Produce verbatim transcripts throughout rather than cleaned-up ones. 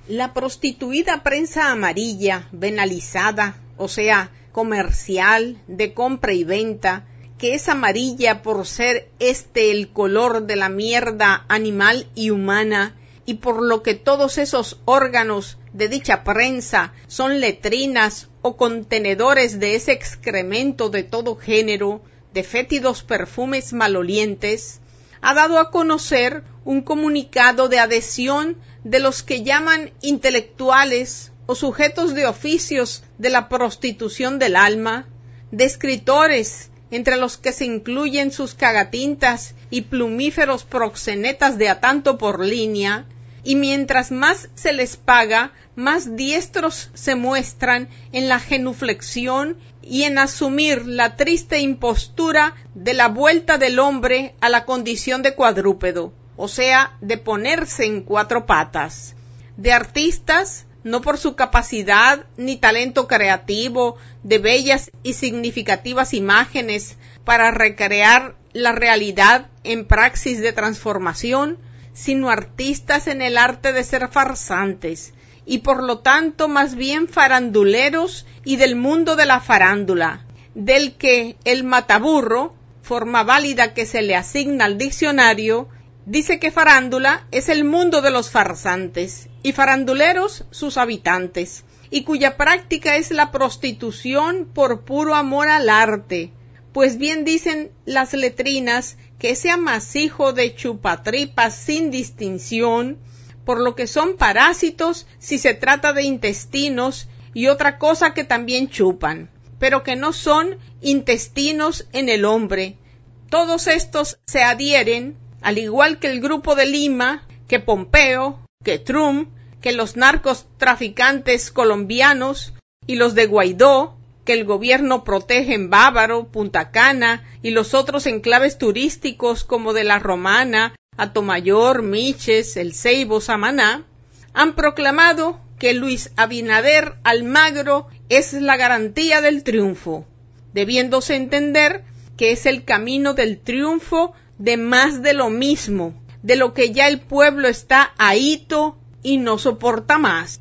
La prostituida prensa amarilla, venalizada, o sea, comercial, de compra y venta, que es amarilla por ser este el color de la mierda animal y humana, y por lo que todos esos órganos de dicha prensa son letrinas o contenedores de ese excremento de todo género, de fétidos perfumes malolientes, ha dado a conocer un comunicado de adhesión de los que llaman intelectuales o sujetos de oficios de la prostitución del alma, de escritores, entre los que se incluyen sus cagatintas y plumíferos proxenetas de a tanto por línea, y mientras más se les paga, más diestros se muestran en la genuflexión y en asumir la triste impostura de la vuelta del hombre a la condición de cuadrúpedo, o sea, de ponerse en cuatro patas. De artistas, no por su capacidad ni talento creativo, de bellas y significativas imágenes para recrear la realidad en praxis de transformación, sino artistas en el arte de ser farsantes, y por lo tanto más bien faranduleros y del mundo de la farándula, del que el mataburro, forma válida que se le asigna al diccionario, dice que farándula es el mundo de los farsantes, y faranduleros sus habitantes, y cuya práctica es la prostitución por puro amor al arte, pues bien dicen las letrinas que ese amasijo de chupatripas sin distinción, por lo que son parásitos si se trata de intestinos y otra cosa que también chupan, pero que no son intestinos en el hombre. Todos estos se adhieren, al igual que el grupo de Lima, que Pompeo, que Trump, que los narcotraficantes colombianos y los de Guaidó, que el gobierno protege en Bávaro, Punta Cana y los otros enclaves turísticos como de La Romana, Atomayor, Miches, El Ceibo, Samaná, han proclamado que Luis Abinader Almagro es la garantía del triunfo, debiéndose entender que es el camino del triunfo de más de lo mismo, de lo que ya el pueblo está ahito y no soporta más.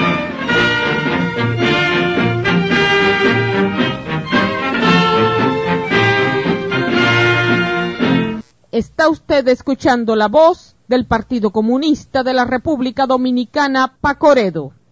Está usted escuchando la voz del Partido Comunista de la República Dominicana, Pacoredo.